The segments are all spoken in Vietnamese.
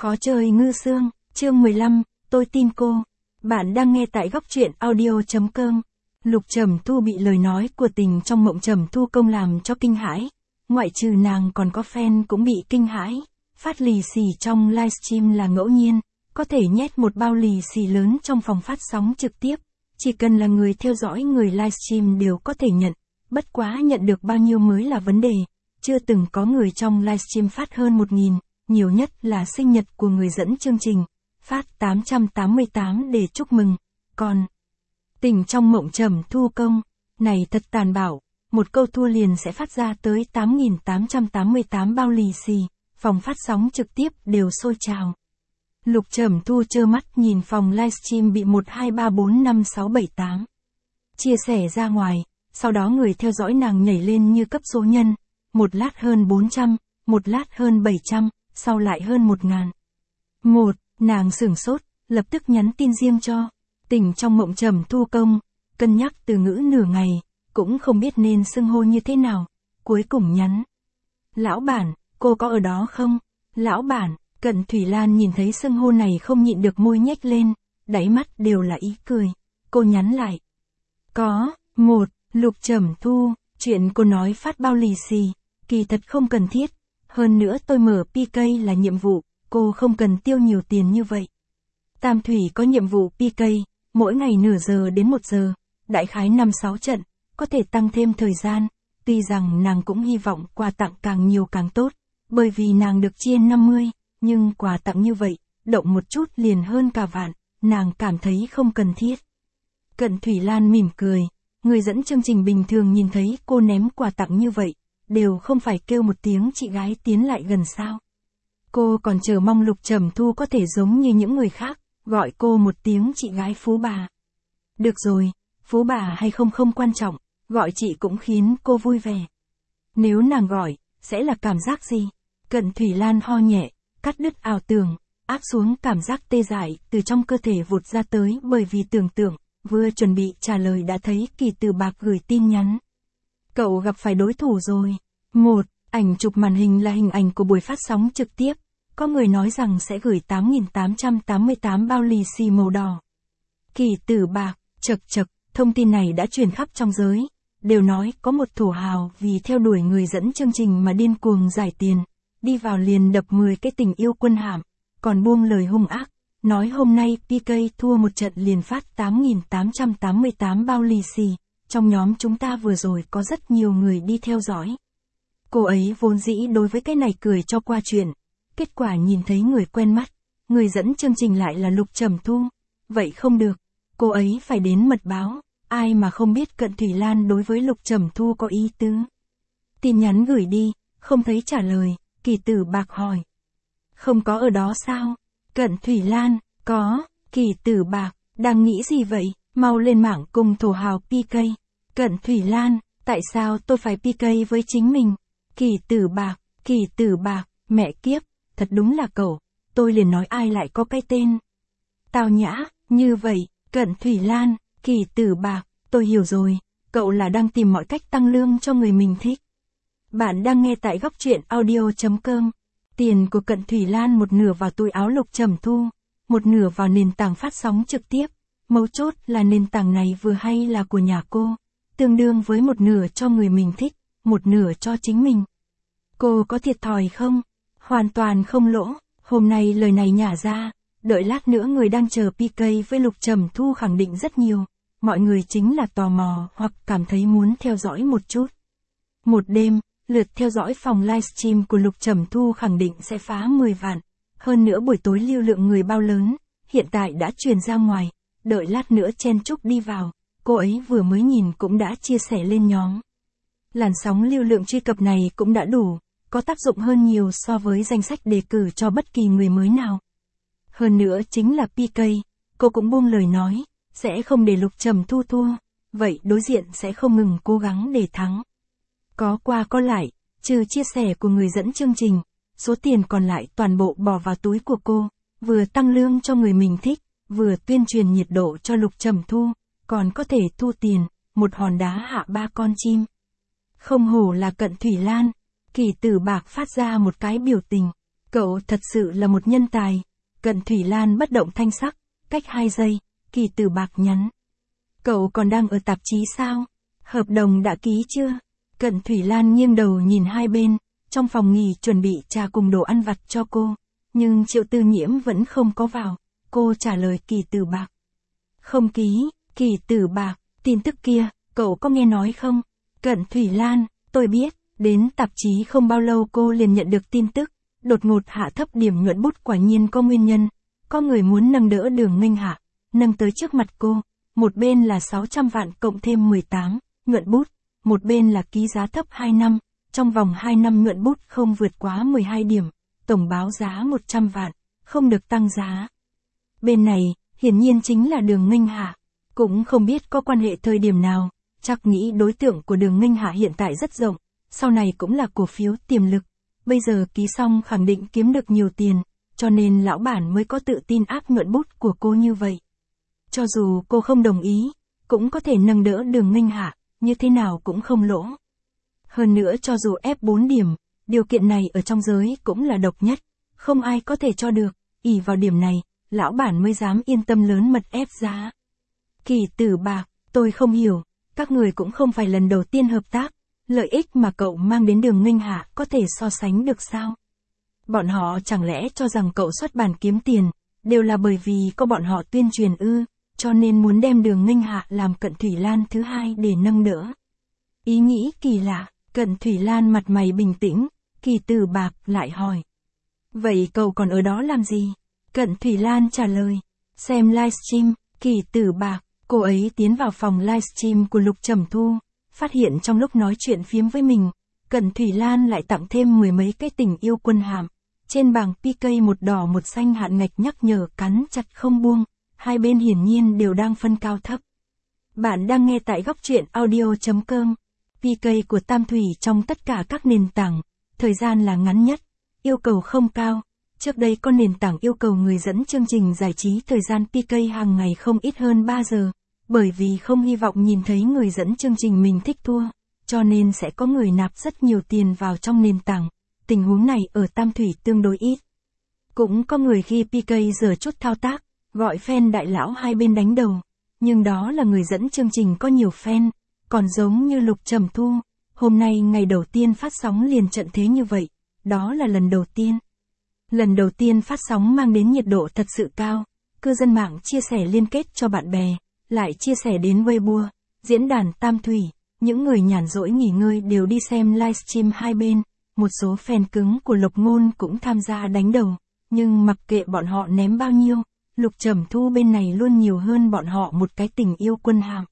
Khó chơi ngư xương, chương 15, tôi tin cô. Bạn đang nghe tại góc truyện audio.com. Lục Trầm Thu bị lời nói của Tình trong mộng Trầm Thu công làm cho kinh hãi. Ngoại trừ nàng còn có fan cũng bị kinh hãi. Phát lì xì trong livestream là ngẫu nhiên, có thể nhét một bao lì xì lớn trong phòng phát sóng trực tiếp. Chỉ cần là người theo dõi người livestream đều có thể nhận, bất quá nhận được bao nhiêu mới là vấn đề. Chưa từng có người trong livestream phát hơn 1.000, nhiều nhất là sinh nhật của người dẫn chương trình, phát 888 để chúc mừng. Còn Tình trong mộng Trầm Thu công, này thật tàn bạo, một câu thua liền sẽ phát ra tới 8.888 bao lì xì, phòng phát sóng trực tiếp đều sôi trào. Lục Trầm Thu trơ mắt nhìn phòng livestream bị 1, 2, 3, 4, 5, 6, 7, 8 chia sẻ ra ngoài, sau đó người theo dõi nàng nhảy lên như cấp số nhân, một lát hơn 400, một lát hơn 700, sau lại hơn 1.000. Nàng sửng sốt, lập tức nhắn tin riêng cho Tình trong mộng Trầm Thu công, cân nhắc từ ngữ nửa ngày, cũng không biết nên xưng hô như thế nào, cuối cùng nhắn. Lão bản, cô có ở đó không? Lão bản, Cận Thủy Lan nhìn thấy xưng hô này không nhịn được môi nhếch lên, đáy mắt đều là ý cười, cô nhắn lại. Có, Lục Trầm Thu, chuyện cô nói phát bao lì xì, kỳ thật không cần thiết, hơn nữa tôi mở PK là nhiệm vụ, cô không cần tiêu nhiều tiền như vậy. Tam Thủy có nhiệm vụ PK, mỗi ngày nửa giờ đến 1 giờ, đại khái 5-6 trận, có thể tăng thêm thời gian, tuy rằng nàng cũng hy vọng quà tặng càng nhiều càng tốt, bởi vì nàng được chia 50, nhưng quà tặng như vậy, động một chút liền hơn cả vạn, nàng cảm thấy không cần thiết. Cận Thủy Lan mỉm cười, người dẫn chương trình bình thường nhìn thấy cô ném quà tặng như vậy, đều không phải kêu một tiếng chị gái tiến lại gần sao. Cô còn chờ mong Lục Trầm Thu có thể giống như những người khác, gọi cô một tiếng chị gái phú bà. Được rồi, phú bà hay không không quan trọng, gọi chị cũng khiến cô vui vẻ. Nếu nàng gọi, sẽ là cảm giác gì? Cận Thủy Lan ho nhẹ, cắt đứt ảo tưởng, áp xuống cảm giác tê dại từ trong cơ thể vụt ra tới bởi vì tưởng tượng, vừa chuẩn bị trả lời đã thấy Kỳ Từ Bạc gửi tin nhắn. Cậu gặp phải đối thủ rồi. Ảnh chụp màn hình là hình ảnh của buổi phát sóng trực tiếp. Có người nói rằng sẽ gửi 8.888 bao lì xì màu đỏ. Kỳ Tử Bạc, chật, thông tin này đã truyền khắp trong giới. Đều nói có một thổ hào vì theo đuổi người dẫn chương trình mà điên cuồng giải tiền. Đi vào liền đập 10 cái tình yêu quân hàm. Còn buông lời hung ác. Nói hôm nay PK thua một trận liền phát 8.888 bao lì xì. Trong nhóm chúng ta vừa rồi có rất nhiều người đi theo dõi. Cô ấy vốn dĩ đối với cái này cười cho qua chuyện. Kết quả nhìn thấy người quen mắt, người dẫn chương trình lại là Lục Trầm Thu. Vậy không được, cô ấy phải đến mật báo, ai mà không biết Cận Thủy Lan đối với Lục Trầm Thu có ý tứ. Tin nhắn gửi đi, không thấy trả lời, Kỳ Tử Bạc hỏi. Không có ở đó sao? Cận Thủy Lan, có, Kỳ Tử Bạc, đang nghĩ gì vậy? Mau lên mạng cùng thổ hào PK. Cận Thủy Lan, tại sao tôi phải PK với chính mình? Kỳ Tử Bạc, mẹ kiếp. Thật đúng là cậu, tôi liền nói ai lại có cái tên tao nhã, như vậy. Cận Thủy Lan, Kỳ Tử Bạc, tôi hiểu rồi, cậu là đang tìm mọi cách tăng lương cho người mình thích. Bạn đang nghe tại góc truyện audio.com. Tiền của Cận Thủy Lan một nửa vào túi áo Lục Trầm Thu, một nửa vào nền tảng phát sóng trực tiếp. Mấu chốt là nền tảng này vừa hay là của nhà cô, tương đương với một nửa cho người mình thích, một nửa cho chính mình. Cô có thiệt thòi không? Hoàn toàn không lỗ, hôm nay lời này nhả ra, đợi lát nữa người đang chờ PK với Lục Trầm Thu khẳng định rất nhiều, mọi người chính là tò mò hoặc cảm thấy muốn theo dõi một chút. Một đêm, lượt theo dõi phòng livestream của Lục Trầm Thu khẳng định sẽ phá 10 vạn, hơn nữa buổi tối lưu lượng người bao lớn, hiện tại đã truyền ra ngoài, đợi lát nữa chen chúc đi vào, cô ấy vừa mới nhìn cũng đã chia sẻ lên nhóm. Làn sóng lưu lượng truy cập này cũng đã đủ. Có tác dụng hơn nhiều so với danh sách đề cử cho bất kỳ người mới nào. Hơn nữa chính là PK, cô cũng buông lời nói, sẽ không để Lục Trầm Thu thua, vậy đối diện sẽ không ngừng cố gắng để thắng. Có qua có lại, trừ chia sẻ của người dẫn chương trình, số tiền còn lại toàn bộ bỏ vào túi của cô, vừa tăng lương cho người mình thích, vừa tuyên truyền nhiệt độ cho Lục Trầm Thu, còn có thể thu tiền, một hòn đá hạ 3 con chim. Không hổ là Cận Thủy Lan. Kỳ Tử Bạc phát ra một cái biểu tình, Cậu thật sự là một nhân tài. Cận Thủy Lan bất động thanh sắc, cách 2 giây, Kỳ Tử Bạc nhắn. Cậu còn đang ở tạp chí sao? Hợp đồng đã ký chưa? Cận Thủy Lan nghiêng đầu nhìn hai bên, trong phòng nghỉ chuẩn bị trà cùng đồ ăn vặt cho cô. Nhưng Triệu Tư Nhiễm vẫn không có vào. Cô trả lời Kỳ Tử Bạc. Không ký, Kỳ Tử Bạc, tin tức kia, cậu có nghe nói không? Cận Thủy Lan, tôi biết, đến tạp chí không bao lâu cô liền nhận được tin tức. Đột ngột hạ thấp điểm nhuận bút quả nhiên có nguyên nhân. Có người muốn nâng đỡ Đường Nghênh Hạ, nâng tới trước mặt cô. Một bên là 600 vạn cộng thêm 18, nhuận bút. Một bên là ký giá thấp 2 năm, trong vòng 2 năm nhuận bút không vượt quá 12 điểm. Tổng báo giá 100 vạn, không được tăng giá. Bên này, hiển nhiên chính là Đường Nghênh Hạ. Cũng không biết có quan hệ thời điểm nào, chắc nghĩ đối tượng của Đường Nghênh Hạ hiện tại rất rộng, sau này cũng là cổ phiếu tiềm lực. Bây giờ ký xong khẳng định kiếm được nhiều tiền, cho nên lão bản mới có tự tin áp nhuận bút của cô như vậy. Cho dù cô không đồng ý, cũng có thể nâng đỡ Đường Nghênh Hạ, như thế nào cũng không lỗ. Hơn nữa cho dù ép 4 điểm, điều kiện này ở trong giới cũng là độc nhất, không ai có thể cho được, ỷ vào điểm này, lão bản mới dám yên tâm lớn mật ép giá. Kỳ Tử Bạc, tôi không hiểu, các người cũng không phải lần đầu tiên hợp tác, lợi ích mà cậu mang đến Đường Nghênh Hạ có thể so sánh được sao? Bọn họ chẳng lẽ cho rằng cậu xuất bản kiếm tiền, đều là bởi vì có bọn họ tuyên truyền ư, cho nên muốn đem Đường Nghênh Hạ làm Cận Thủy Lan thứ hai để nâng đỡ. Ý nghĩ kỳ lạ, Cận Thủy Lan mặt mày bình tĩnh, Kỳ Tử Bạc lại hỏi. Vậy cậu còn ở đó làm gì? Cận Thủy Lan trả lời. Xem livestream, Kỳ Tử Bạc, cô ấy tiến vào phòng livestream của Lục Trầm Thu, phát hiện trong lúc nói chuyện phiếm với mình, Cận Thủy Lan lại tặng thêm 10 mấy cái tình yêu quân hàm. Trên bảng PK một đỏ một xanh hạn ngạch nhắc nhở cắn chặt không buông, hai bên hiển nhiên đều đang phân cao thấp. Bạn đang nghe tại góc truyện audio.com. PK của Tam Thủy trong tất cả các nền tảng, thời gian là ngắn nhất, yêu cầu không cao. Trước đây có nền tảng yêu cầu người dẫn chương trình giải trí thời gian PK hàng ngày không ít hơn 3 giờ, bởi vì không hy vọng nhìn thấy người dẫn chương trình mình thích thua, cho nên sẽ có người nạp rất nhiều tiền vào trong nền tảng. Tình huống này ở Tam Thủy tương đối ít. Cũng có người khi PK giờ chút thao tác, gọi fan đại lão hai bên đánh đầu, nhưng đó là người dẫn chương trình có nhiều fan, còn giống như Lục Trầm Thu, hôm nay ngày đầu tiên phát sóng liền trận thế như vậy, đó là lần đầu tiên. Lần đầu tiên phát sóng mang đến nhiệt độ thật sự cao, cư dân mạng chia sẻ liên kết cho bạn bè, lại chia sẻ đến Weibo, diễn đàn Tam Thủy, những người nhàn rỗi nghỉ ngơi đều đi xem livestream hai bên, một số fan cứng của Lục Ngôn cũng tham gia đánh đầu, nhưng mặc kệ bọn họ ném bao nhiêu, Lục Trầm Thu bên này luôn nhiều hơn bọn họ một cái tình yêu quân hàm.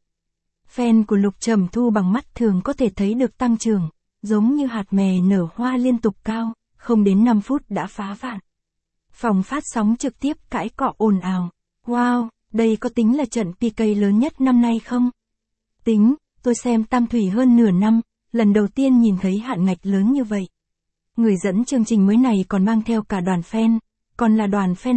Fan của Lục Trầm Thu bằng mắt thường có thể thấy được tăng trưởng, giống như hạt mè nở hoa liên tục cao, không đến 5 phút đã phá vạn. Phòng phát sóng trực tiếp cãi cọ ồn ào. Wow, đây có tính là trận PK lớn nhất năm nay không? Tính, tôi xem Tam Thủy hơn nửa năm, lần đầu tiên nhìn thấy hạn ngạch lớn như vậy. Người dẫn chương trình mới này còn mang theo cả đoàn fan, còn là đoàn fan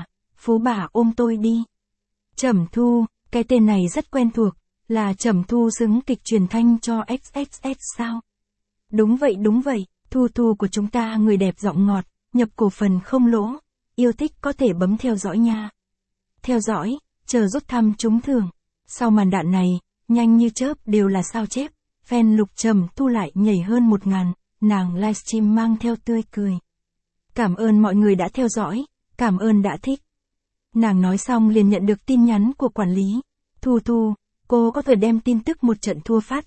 Phú bà ôm tôi đi. Trầm Thu, cái tên này rất quen thuộc, là Trầm Thu xứng kịch truyền thanh cho XXX sao? Đúng vậy, Thu Thu của chúng ta người đẹp giọng ngọt, nhập cổ phần không lỗ, yêu thích có thể bấm theo dõi nha. Theo dõi, chờ rút thăm trúng thưởng. Sau màn đạn này, nhanh như chớp đều là sao chép, fan Lục Trầm Thu lại nhảy hơn 1000, nàng livestream mang theo tươi cười. Cảm ơn mọi người đã theo dõi, cảm ơn đã thích. Nàng nói xong liền nhận được tin nhắn của quản lý. Thu Thu, cô có thể đem tin tức một trận thua phát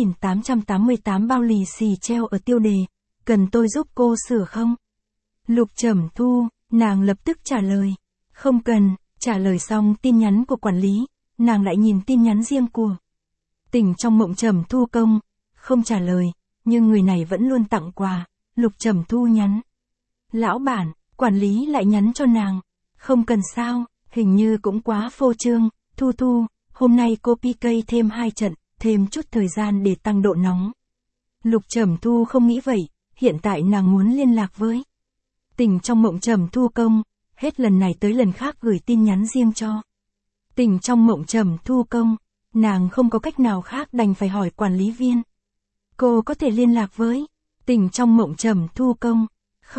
8.888 bao lì xì treo ở tiêu đề, cần tôi giúp cô sửa không? Lục Trầm Thu, nàng lập tức trả lời. Không cần, trả lời xong tin nhắn của quản lý, nàng lại nhìn tin nhắn riêng của Tỉnh trong mộng Trầm Thu công, không trả lời, nhưng người này vẫn luôn tặng quà. Lục Trầm Thu nhắn. Lão bản, quản lý lại nhắn cho nàng. Không cần sao, hình như cũng quá phô trương. Thu Thu, hôm nay cô PK thêm 2 trận, thêm chút thời gian để tăng độ nóng. Lục Trầm Thu không nghĩ vậy, hiện tại nàng muốn liên lạc với Tỉnh trong mộng Trầm Thu công, hết lần này tới lần khác gửi tin nhắn riêng cho Tỉnh trong mộng Trầm Thu công, nàng không có cách nào khác đành phải hỏi quản lý viên. Cô có thể liên lạc với Tỉnh trong mộng Trầm Thu công? Không,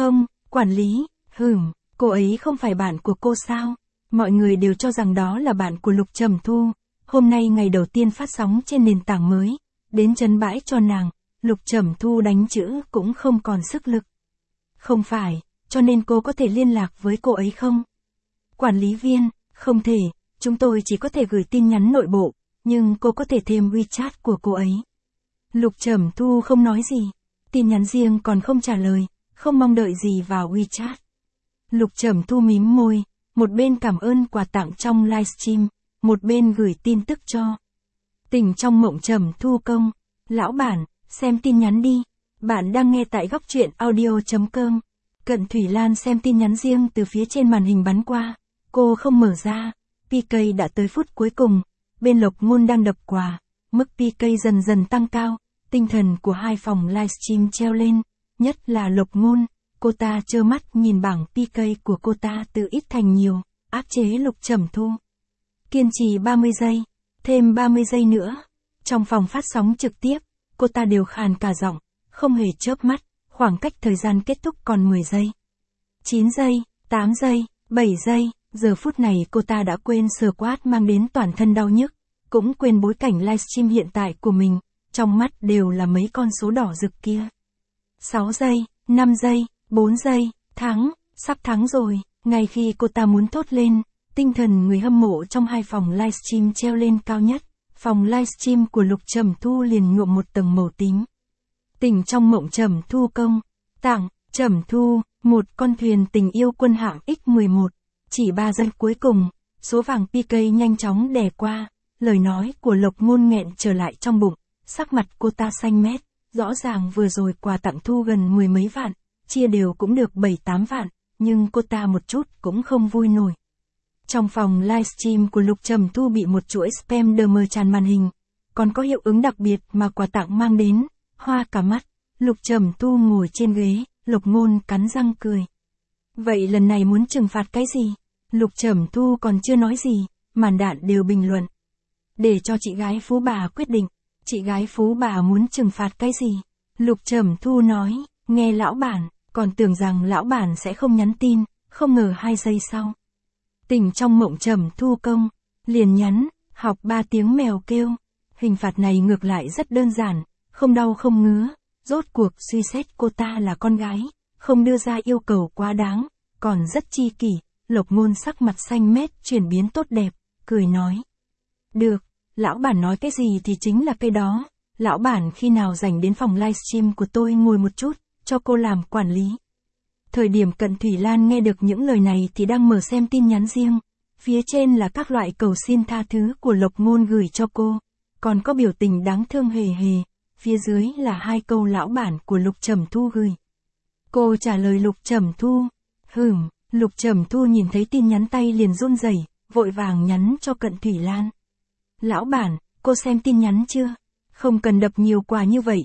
Quản lý, cô ấy không phải bạn của cô sao? Mọi người đều cho rằng đó là bạn của Lục Trầm Thu. Hôm nay ngày đầu tiên phát sóng trên nền tảng mới, đến trấn bãi cho nàng, Lục Trầm Thu đánh chữ cũng không còn sức lực. Không phải, cho nên cô có thể liên lạc với cô ấy không? Quản lý viên, không thể, chúng tôi chỉ có thể gửi tin nhắn nội bộ, nhưng cô có thể thêm WeChat của cô ấy. Lục Trầm Thu không nói gì, tin nhắn riêng còn không trả lời, không mong đợi gì vào WeChat. Lục Trầm Thu mím môi, một bên cảm ơn quà tặng trong livestream, một bên gửi tin tức cho Tỉnh trong mộng Trầm Thu công. Lão bản, xem tin nhắn đi. Bạn đang nghe tại góc truyện audio.com. Cận Thủy Lan xem tin nhắn riêng từ phía trên màn hình bắn qua. Cô không mở ra. PK đã tới phút cuối cùng. Bên Lộc Ngôn đang đập quà. Mức PK dần dần tăng cao. Tinh thần của hai phòng livestream treo lên. Nhất là Lộc Ngôn. Cô ta trơ mắt nhìn bảng PK của cô ta từ ít thành nhiều. Áp chế Lục Trầm Thu. Kiên trì 30 giây. Thêm 30 giây nữa. Trong phòng phát sóng trực tiếp, cô ta đều khàn cả giọng, không hề chớp mắt, khoảng cách thời gian kết thúc còn 10 giây. 9 giây, 8 giây, 7 giây, giờ phút này cô ta đã quên squat mang đến toàn thân đau nhức, cũng quên bối cảnh livestream hiện tại của mình, trong mắt đều là mấy con số đỏ rực kia. 6 giây, 5 giây, 4 giây, thắng, sắp thắng rồi, ngay khi cô ta muốn thốt lên, tinh thần người hâm mộ trong hai phòng livestream treo lên cao nhất. Phòng livestream của Lục Trầm Thu liền nhuộm một tầng màu tím. Tỉnh trong mộng Trầm Thu công. Tặng, Trầm Thu, một con thuyền tình yêu quân hạng X11. Chỉ 3 giây cuối cùng, số vàng PK nhanh chóng đè qua, lời nói của Lộc Ngôn nghẹn trở lại trong bụng, sắc mặt cô ta xanh mét, rõ ràng vừa rồi quà tặng thu gần 10 mấy vạn, chia đều cũng được 7-8 vạn, nhưng cô ta một chút cũng không vui nổi. Trong phòng livestream của Lục Trầm Thu bị một chuỗi spam đờ mờ tràn màn hình, còn có hiệu ứng đặc biệt mà quà tặng mang đến, hoa cả mắt. Lục Trầm Thu ngồi trên ghế, Lộc Ngôn cắn răng cười. Vậy lần này muốn trừng phạt cái gì? Lục Trầm Thu còn chưa nói gì, màn đạn đều bình luận. Để cho chị gái phú bà quyết định, chị gái phú bà muốn trừng phạt cái gì? Lục Trầm Thu nói, nghe lão bản, còn tưởng rằng lão bản sẽ không nhắn tin, không ngờ 2 giây sau. Tỉnh trong mộng Trầm Thu công, liền nhắn, học 3 tiếng mèo kêu. Hình phạt này ngược lại rất đơn giản, không đau không ngứa, rốt cuộc suy xét cô ta là con gái, không đưa ra yêu cầu quá đáng, còn rất chi kỷ. Lộc Ngôn sắc mặt xanh mét chuyển biến tốt đẹp, cười nói. Được, lão bản nói cái gì thì chính là cái đó, lão bản khi nào rảnh đến phòng livestream của tôi ngồi một chút, cho cô làm quản lý. Thời điểm Cận Thủy Lan nghe được những lời này thì đang mở xem tin nhắn riêng, phía trên là các loại cầu xin tha thứ của Lộc Ngôn gửi cho cô, còn có biểu tình đáng thương hề hề, phía dưới là 2 câu lão bản của Lục Trầm Thu gửi. Cô trả lời Lục Trầm Thu, Lục Trầm Thu nhìn thấy tin nhắn tay liền run rẩy, vội vàng nhắn cho Cận Thủy Lan. Lão bản, cô xem tin nhắn chưa? Không cần đập nhiều quà như vậy,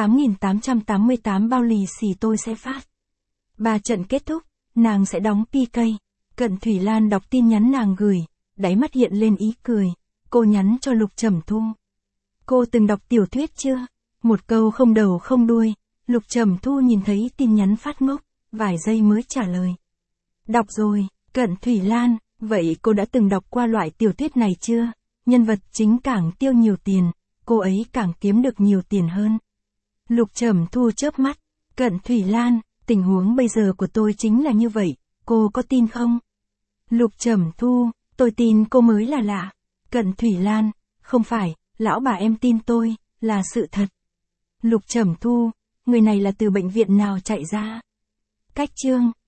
8.888 bao lì xì tôi sẽ phát. 3 trận kết thúc, nàng sẽ đóng PK. Cận Thủy Lan đọc tin nhắn nàng gửi, đáy mắt hiện lên ý cười. Cô nhắn cho Lục Trầm Thu. Cô từng đọc tiểu thuyết chưa? Một câu không đầu không đuôi. Lục Trầm Thu nhìn thấy tin nhắn phát ngốc, vài giây mới trả lời. Đọc rồi, Cận Thủy Lan, vậy cô đã từng đọc qua loại tiểu thuyết này chưa? Nhân vật chính càng tiêu nhiều tiền, cô ấy càng kiếm được nhiều tiền hơn. Lục Trầm Thu chớp mắt. Cận Thủy Lan, tình huống bây giờ của tôi chính là như vậy, cô có tin không? Lục Trầm Thu, tôi tin cô mới là lạ. Cận Thủy Lan, không phải, lão bà em tin tôi, là sự thật. Lục Trầm Thu, người này là từ bệnh viện nào chạy ra? Cách chương